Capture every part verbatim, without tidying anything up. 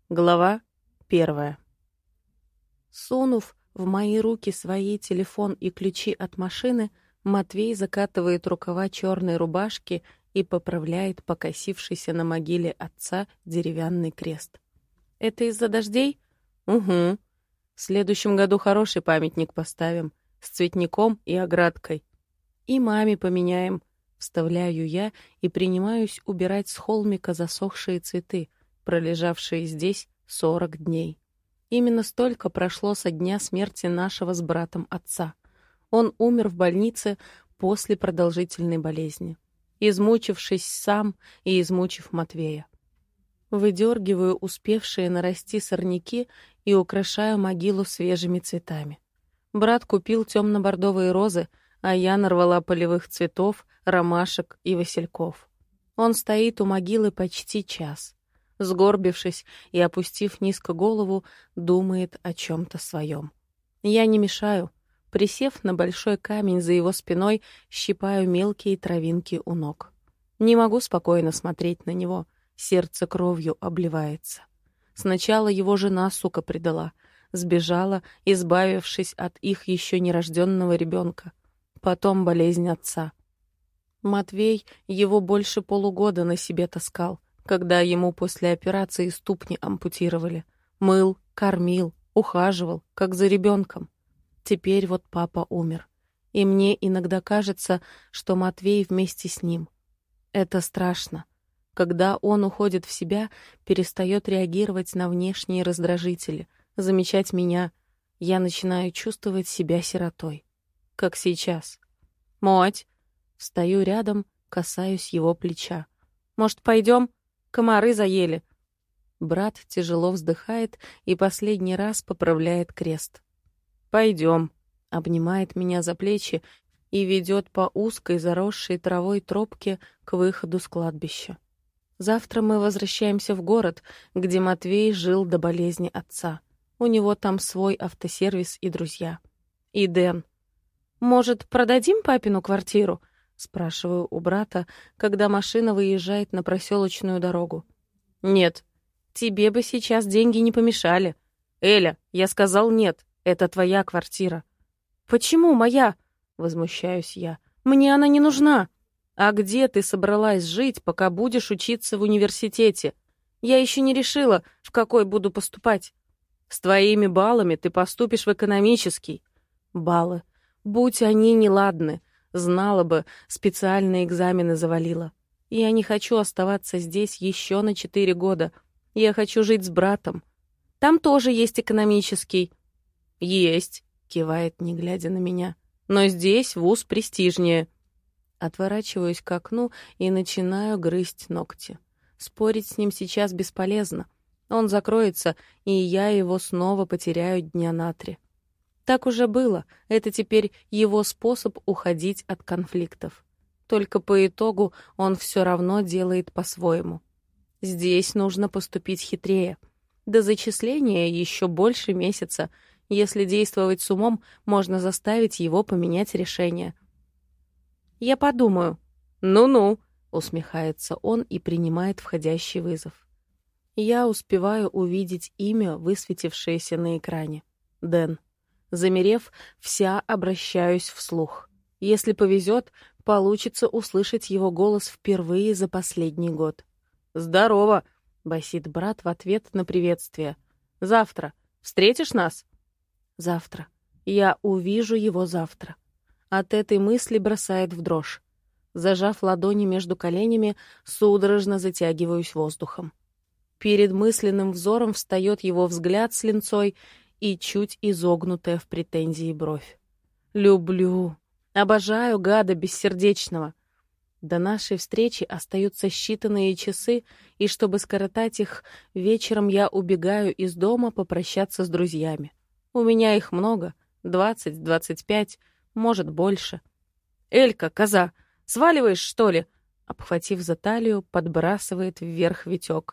Глава первая. Сунув в мои руки свои телефон и ключи от машины, Матвей закатывает рукава черной рубашки и поправляет покосившийся на могиле отца деревянный крест. «Это из-за дождей?» «Угу. В следующем году хороший памятник поставим, с цветником и оградкой. И маме поменяем», — вставляю я и принимаюсь убирать с холмика засохшие цветы, пролежавшие здесь сорок дней. Именно столько прошло со дня смерти нашего с братом отца. Он умер в больнице после продолжительной болезни, измучившись сам и измучив Матвея. Выдергиваю успевшие нарасти сорняки и украшаю могилу свежими цветами. Брат купил темно-бордовые розы, а я нарвала полевых цветов, ромашек и васильков. Он стоит у могилы почти час. Сгорбившись и опустив низко голову, думает о чем-то своем. Я не мешаю. Присев на большой камень за его спиной, щипаю мелкие травинки у ног. Не могу спокойно смотреть на него. Сердце кровью обливается. Сначала его жена, сука, предала. Сбежала, избавившись от их еще нерожденного ребенка. Потом болезнь отца. Матвей его больше полугода на себе таскал, когда ему после операции ступни ампутировали. Мыл, кормил, ухаживал, как за ребенком. Теперь вот папа умер. И мне иногда кажется, что Матвей вместе с ним. Это страшно. Когда он уходит в себя, перестает реагировать на внешние раздражители, замечать меня, я начинаю чувствовать себя сиротой. Как сейчас. «Моть!» Встаю рядом, касаюсь его плеча. «Может, пойдем? Комары заели». Брат тяжело вздыхает и последний раз поправляет крест. «Пойдем», — обнимает меня за плечи и ведет по узкой заросшей травой тропке к выходу с кладбища. Завтра мы возвращаемся в город, где Матвей жил до болезни отца. У него там свой автосервис и друзья. И Дэн. «Может, продадим папину квартиру?» — спрашиваю у брата, когда машина выезжает на проселочную дорогу. «Нет, тебе бы сейчас деньги не помешали. Эля, я сказал нет, это твоя квартира». «Почему моя?» — возмущаюсь я. «Мне она не нужна». «А где ты собралась жить, пока будешь учиться в университете? Я еще не решила, в какой буду поступать. С твоими баллами ты поступишь в экономический». «Баллы. Будь они неладны. Знала бы, специальные экзамены завалила. Я не хочу оставаться здесь еще на четыре года. Я хочу жить с братом. Там тоже есть экономический». «Есть», — кивает, не глядя на меня. «Но здесь вуз престижнее». Отворачиваюсь к окну и начинаю грызть ногти. Спорить с ним сейчас бесполезно. Он закроется, и я его снова потеряю дня на три. Так уже было. Это теперь его способ уходить от конфликтов. Только по итогу он все равно делает по-своему. Здесь нужно поступить хитрее. До зачисления еще больше месяца. Если действовать с умом, можно заставить его поменять решение. «Я подумаю». «Ну-ну», — усмехается он и принимает входящий вызов. Я успеваю увидеть имя, высветившееся на экране. Дэн. Замерев, вся обращаюсь вслух. Если повезет, получится услышать его голос впервые за последний год. «Здорово», — басит брат в ответ на приветствие. «Завтра. Встретишь нас?» «Завтра. Я увижу его завтра». От этой мысли бросает в дрожь. Зажав ладони между коленями, судорожно затягиваюсь воздухом. Перед мысленным взором встает его взгляд с линцой и чуть изогнутая в претензии бровь. Люблю, обожаю гада бессердечного. До нашей встречи остаются считанные часы, и чтобы скоротать их, вечером я убегаю из дома попрощаться с друзьями. У меня их много, двадцать, двадцать пять, может, больше. «Элька, коза, сваливаешь, что ли?» Обхватив за талию, подбрасывает вверх Витек.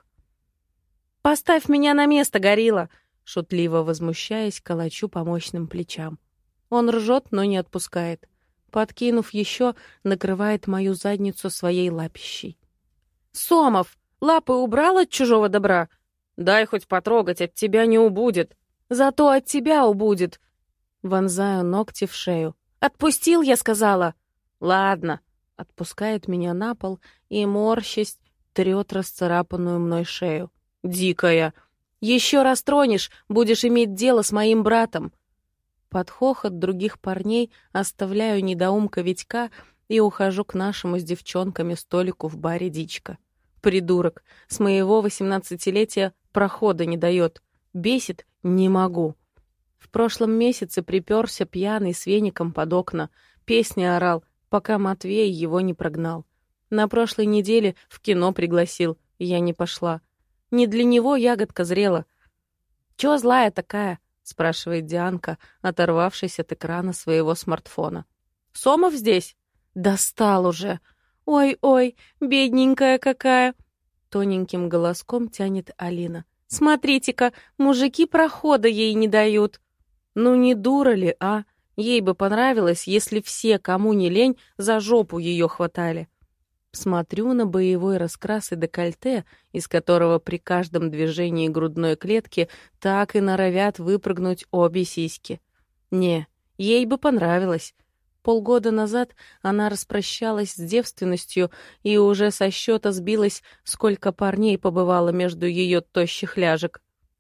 «Поставь меня на место, горилла!» Шутливо возмущаясь, калачу по мощным плечам. Он ржет, но не отпускает. Подкинув еще, накрывает мою задницу своей лапищей. «Сомов, лапы убрал от чужого добра?» Дай хоть потрогать, от тебя не убудет. Зато от тебя убудет. Вонзаю ногти в шею. Отпустил, я сказала. Ладно. Отпускает меня на пол и, морщась, трет расцарапанную мной шею. Дикая. Еще раз тронешь, будешь иметь дело с моим братом. Под хохот других парней оставляю недоумка Витька и ухожу к нашему с девчонками столику в баре «Дичка». Придурок. С моего восемнадцатилетия прохода не дает. Бесит не могу. В прошлом месяце приперся пьяный с веником под окна. Песни орал, пока Матвей его не прогнал. На прошлой неделе в кино пригласил, я не пошла. Не для него ягодка зрела. «Чё злая такая?» — спрашивает Дианка, оторвавшись от экрана своего смартфона. «Сомов здесь?» «Достал уже!» «Ой-ой, бедненькая какая!» Тоненьким голоском тянет Алина. «Смотрите-ка, мужики прохода ей не дают!» «Ну не дура ли, а? Ей бы понравилось, если все, кому не лень, за жопу ее хватали». Смотрю на боевой раскрас и декольте, из которого при каждом движении грудной клетки так и норовят выпрыгнуть обе сиськи. Не, ей бы понравилось. Полгода назад она распрощалась с девственностью и уже со счета сбилась, сколько парней побывало между ее тощих ляжек.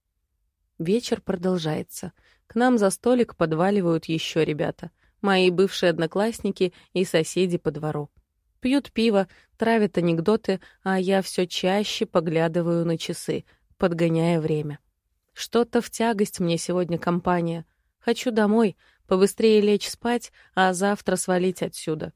Вечер продолжается. К нам за столик подваливают еще ребята. Мои бывшие одноклассники и соседи по двору. Пьют пиво, травят анекдоты, а я все чаще поглядываю на часы, подгоняя время. Что-то в тягость мне сегодня компания. Хочу домой, побыстрее лечь спать, а завтра свалить отсюда.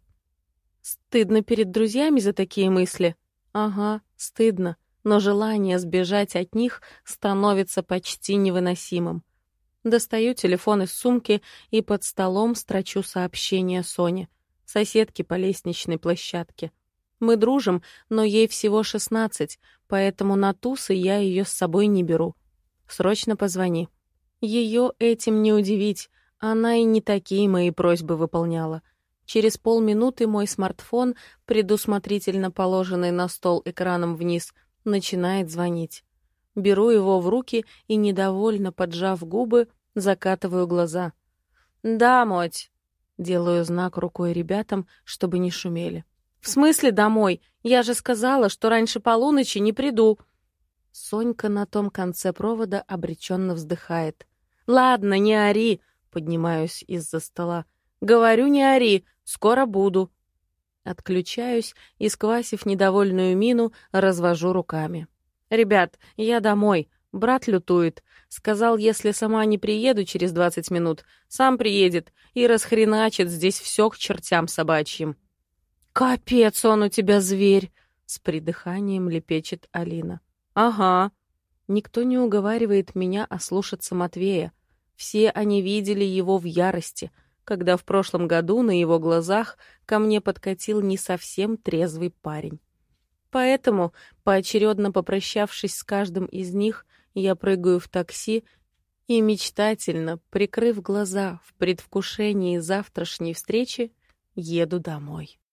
Стыдно перед друзьями за такие мысли? Ага, стыдно, но желание сбежать от них становится почти невыносимым. Достаю телефон из сумки и под столом строчу сообщение Соне, соседке по лестничной площадке. Мы дружим, но ей всего шестнадцать, поэтому на тусы я ее с собой не беру. Срочно позвони. Ее этим не удивить, она и не такие мои просьбы выполняла. Через полминуты мой смартфон, предусмотрительно положенный на стол экраном вниз, начинает звонить. Беру его в руки и, недовольно поджав губы, закатываю глаза. «Да, моть!» Делаю знак рукой ребятам, чтобы не шумели. «В смысле домой? Я же сказала, что раньше полуночи не приду!» Сонька на том конце провода обреченно вздыхает. «Ладно, не ори!» Поднимаюсь из-за стола. «Говорю, не ори! Скоро буду!» Отключаюсь и, сквасив недовольную мину, развожу руками. «Ребят, я домой. Брат лютует. Сказал, если сама не приеду через двадцать минут, сам приедет и расхреначит здесь все к чертям собачьим». «Капец, он у тебя зверь!» — с придыханием лепечет Алина. «Ага». Никто не уговаривает меня ослушаться Матвея. Все они видели его в ярости, когда в прошлом году на его глазах ко мне подкатил не совсем трезвый парень. Поэтому, поочередно попрощавшись с каждым из них, я прыгаю в такси и, мечтательно, прикрыв глаза в предвкушении завтрашней встречи, еду домой.